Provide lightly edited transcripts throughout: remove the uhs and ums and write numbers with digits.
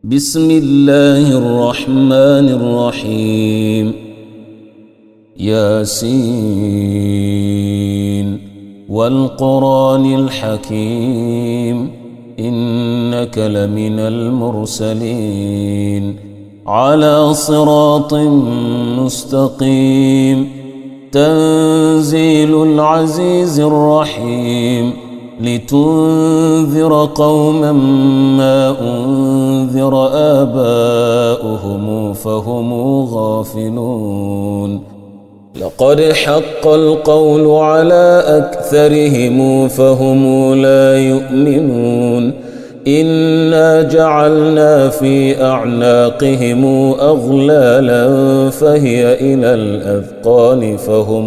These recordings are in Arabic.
بسم الله الرحمن الرحيم ياسين والقرآن الحكيم إنك لمن المرسلين على صراط مستقيم تنزيل العزيز الرحيم لتنذر قوما ما أنذر آباؤهم فهم غافلون لقد حق القول على أكثرهم فهم لا يؤمنون إنا جعلنا في أعناقهم أغلالا فهي إلى الأذقان فهم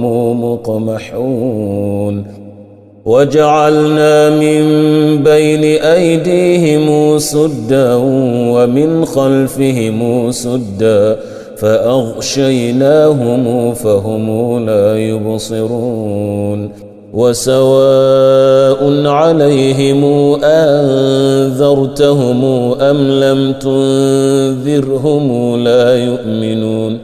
مقمحون وجعلنا من بين أيديهم سدا ومن خلفهم سدا فأغشيناهم فهم لا يبصرون وسواء عليهم أنذرتهم أم لم تنذرهم لا يؤمنون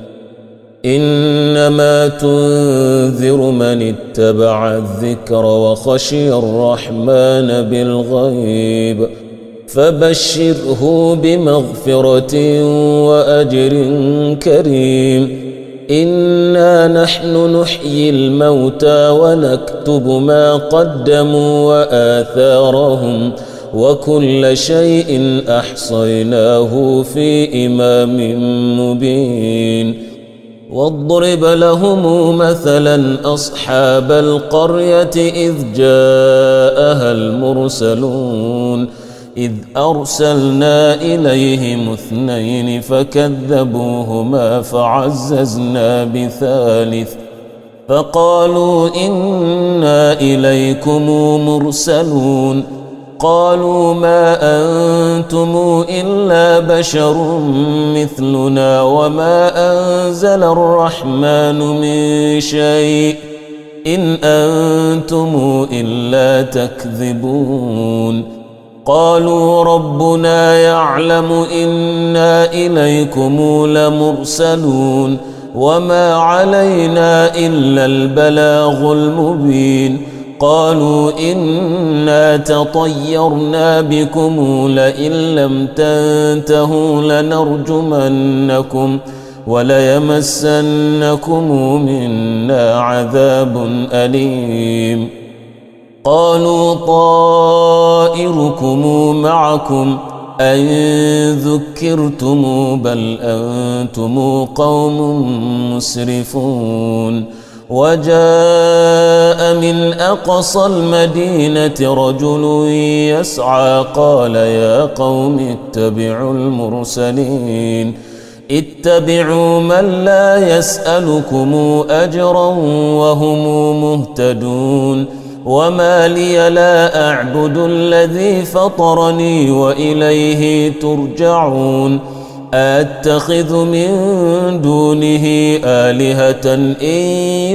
إنما تنذر من اتبع الذكر وخشي الرحمن بالغيب فبشره بمغفرة وأجر كريم إنا نحن نحيي الموتى ونكتب ما قدموا وآثارهم وكل شيء أحصيناه في إمام مبين واضرب لهم مثلا أصحاب القرية إذ جاءها المرسلون إذ أرسلنا إليهم اثنين فكذبوهما فعززنا بثالث فقالوا إنا إليكم مرسلون قالوا ما أنتم إلا بشر مثلنا وما أنزل الرحمن من شيء إن أنتم إلا تكذبون قالوا ربنا يعلم إنا إليكم لمرسلون وما علينا إلا البلاغ المبين قالوا إنا تطيرنا بكم لئن لم تنتهوا لنرجمنكم وليمسنكم منا عذاب أليم قالوا طائركم معكم أئن ذكرتم بل أنتم قوم مسرفون وجاء من أقصى المدينة رجل يسعى قال يا قوم اتبعوا المرسلين اتبعوا من لا يسألكم أجرا وهم مهتدون وما لي لا أعبد الذي فطرني وإليه ترجعون أتخذ من دونه آلهة إن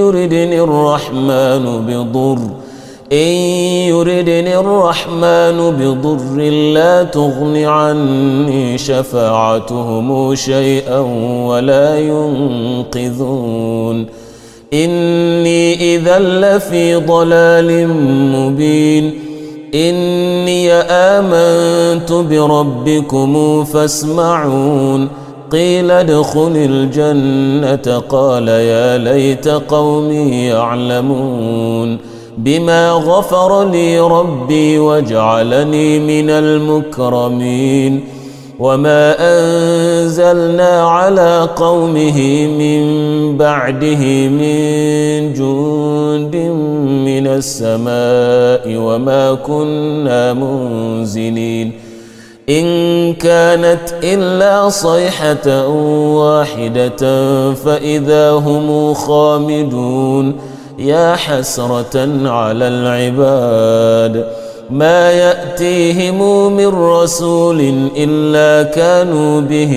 يردني الرحمن بضر لا تغن عني شفاعتهم شيئا ولا ينقذون إني إذا لفي ضلال مبين إني آمنت بربكم فاسمعون قيل ادخل الجنة قال يا ليت قومي يعلمون بما غفر لي ربي وجعلني من المكرمين وما أنزلنا على قومه من بعده من جند من السماء وما كنا منزلين إن كانت إلا صيحة واحدة فإذا هم خامدون يا حسرة على العباد ما يأتيهم من رسول إلا كانوا به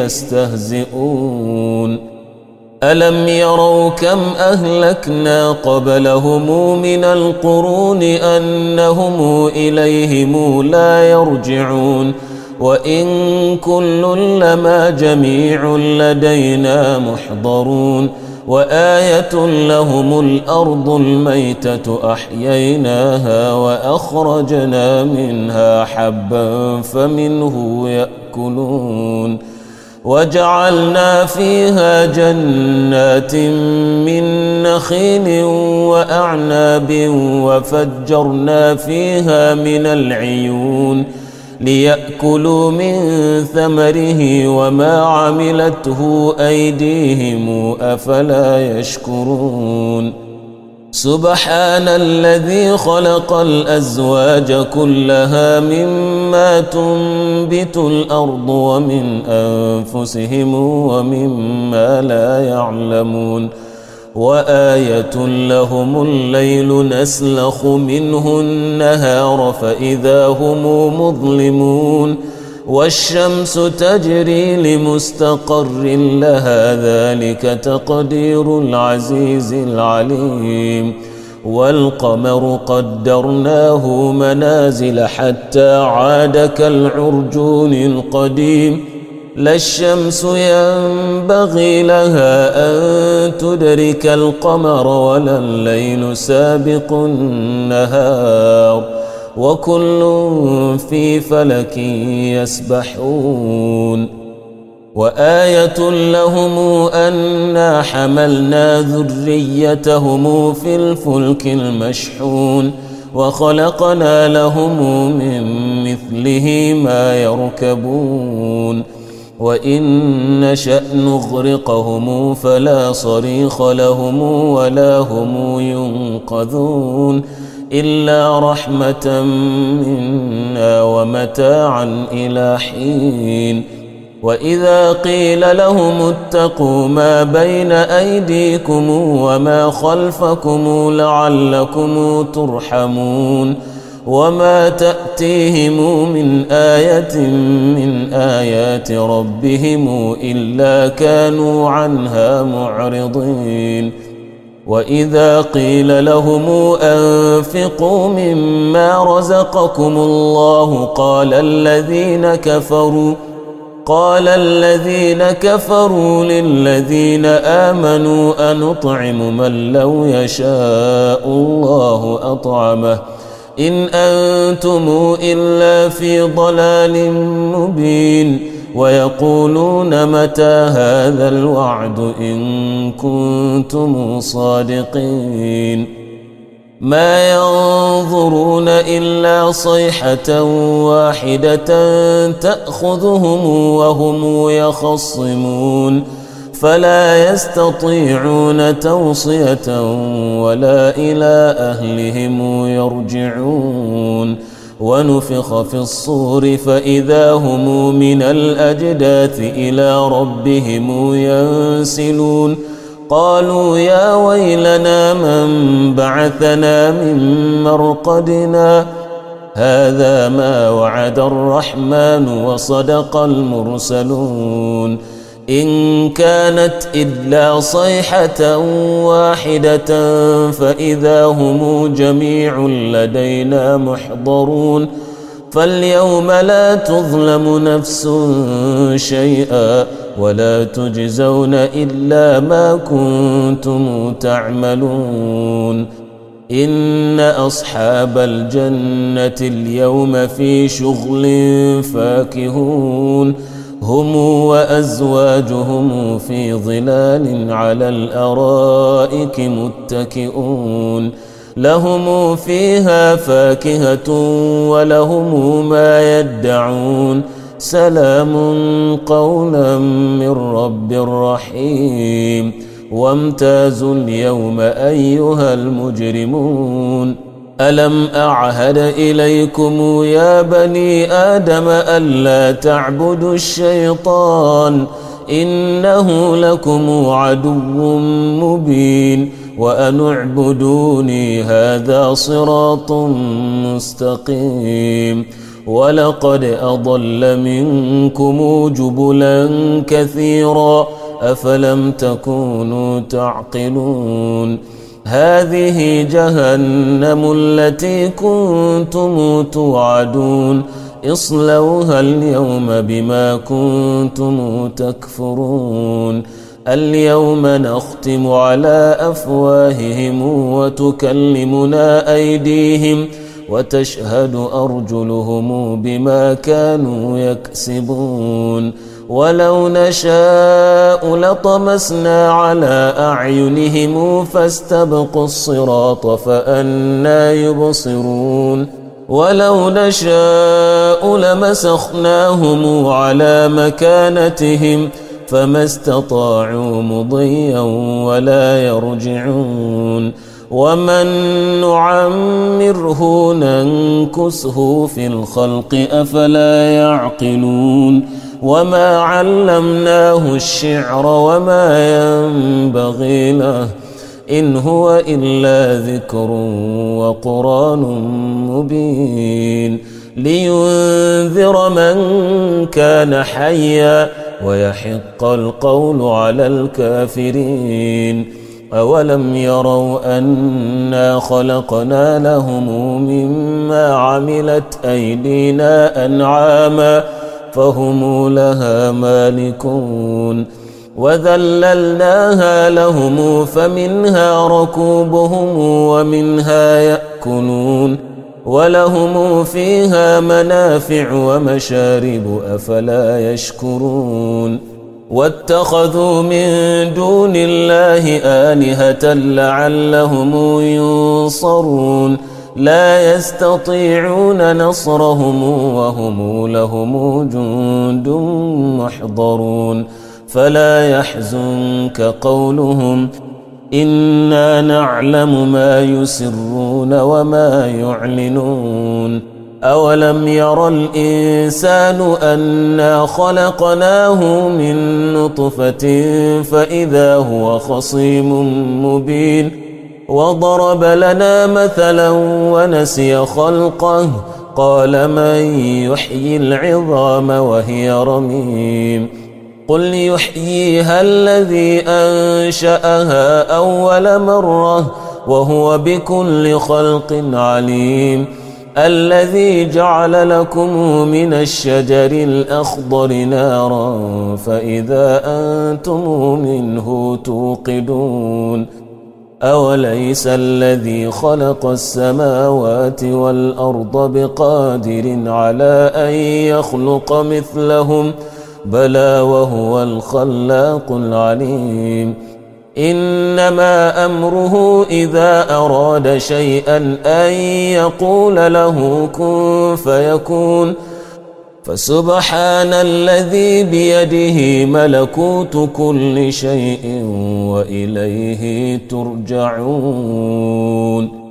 يستهزئون ألم يروا كم أهلكنا قبلهم من القرون أنهم إليهم لا يرجعون وإن كل لما جميع لدينا محضرون وآية لهم الأرض الميتة أحييناها وأخرجنا منها حبا فمنه يأكلون وجعلنا فيها جنات من نخيل وأعناب وفجرنا فيها من العيون ليأكلوا من ثمره وما عملته أيديهم أفلا يشكرون سبحان الذي خلق الأزواج كلها مما تنبت الأرض ومن أنفسهم ومما لا يعلمون وآية لهم الليل نسلخ منه النهار فإذا هم مظلمون والشمس تجري لمستقر لها ذلك تقدير العزيز العليم والقمر قدرناه منازل حتى عاد كالعرجون القديم لا الشمس ينبغي لها أن تدرك القمر ولا الليل سابق النهار وكل في فلك يسبحون وآية لهم أنا حملنا ذريتهم في الفلك المشحون وخلقنا لهم من مثله ما يركبون وإن نشأ نغرقهم فلا صريخ لهم ولا هم ينقذون إلا رحمة منا ومتاعا إلى حين وإذا قيل لهم اتقوا ما بين أيديكم وما خلفكم لعلكم ترحمون وما تأتيهم من آية من آيات ربهم إلا كانوا عنها معرضين وإذا قيل لهم أنفقوا مما رزقكم الله قال الذين كفروا للذين آمنوا أنطعم من لو يشاء الله أطعمه إن أنتم إلا في ضلال مبين ويقولون متى هذا الوعد إن كنتم صادقين ما ينظرون إلا صيحة واحدة تأخذهم وهم يخصمون فلا يستطيعون توصية ولا إلى أهلهم يرجعون ونفخ في الصور فإذا هم من الأجداث إلى ربهم ينسلون قالوا يا ويلنا من بعثنا من مرقدنا هذا ما وعد الرحمن وصدق المرسلون إن كانت إلا صيحة واحدة فإذا هم جميع لدينا محضرون فاليوم لا تظلم نفس شيئا ولا تجزون إلا ما كنتم تعملون إن أصحاب الجنة اليوم في شغل فاكهون هم وأزواجهم في ظلال على الأرائك متكئون لهم فيها فاكهة ولهم ما يدعون سلام قولا من رب رحيم وامتازوا اليوم أيها المجرمون ألم أعهد إليكم يا بني آدم ألا تعبدوا الشيطان إنه لكم عدو مبين وأن اعبدوني هذا صراط مستقيم ولقد أضل منكم جبلا كثيرا أفلم تكونوا تعقلون هذه جهنم التي كنتم توعدون اصلوها اليوم بما كنتم تكفرون اليوم نختم على أفواههم وتكلمنا أيديهم وتشهد أرجلهم بما كانوا يكسبون ولو نشاء لطمسنا على أعينهم فاستبقوا الصراط فأنى يبصرون ولو نشاء لمسخناهم على مكانتهم فما استطاعوا مضيا ولا يرجعون ومن نعمره ننكسه في الخلق أفلا يعقلون وما علمناه الشعر وما ينبغي له إن هو إلا ذكر وقرآن مبين لينذر من كان حيا ويحق القول على الكافرين أولم يروا أنا خلقنا لهم مما عملت أيدينا أنعاما فهم لها مالكون وذللناها لهم فمنها ركوبهم ومنها يأكلون ولهم فيها منافع ومشارب أفلا يشكرون واتخذوا من دون الله آلهة لعلهم ينصرون لا يستطيعون نصرهم وهم لهم جند محضرون فلا يحزنك قولهم إنا نعلم ما يسرون وما يعلنون أولم ير الإنسان أنا خلقناه من نطفة فإذا هو خصيم مبين وضرب لنا مثلا ونسي خلقه قال من يحيي العظام وهي رميم قل يحييها الذي أنشأها أول مرة وهو بكل خلق عليم الذي جعل لكم من الشجر الأخضر نارا فإذا أنتم منه توقدون أوليس الذي خلق السماوات والأرض بقادر على أن يخلق مثلهم بلى وهو الخلاق العليم إنما أمره إذا أراد شيئا أن يقول له كن فيكون فسبحان الذي بيده ملكوت كل شيء وإليه ترجعون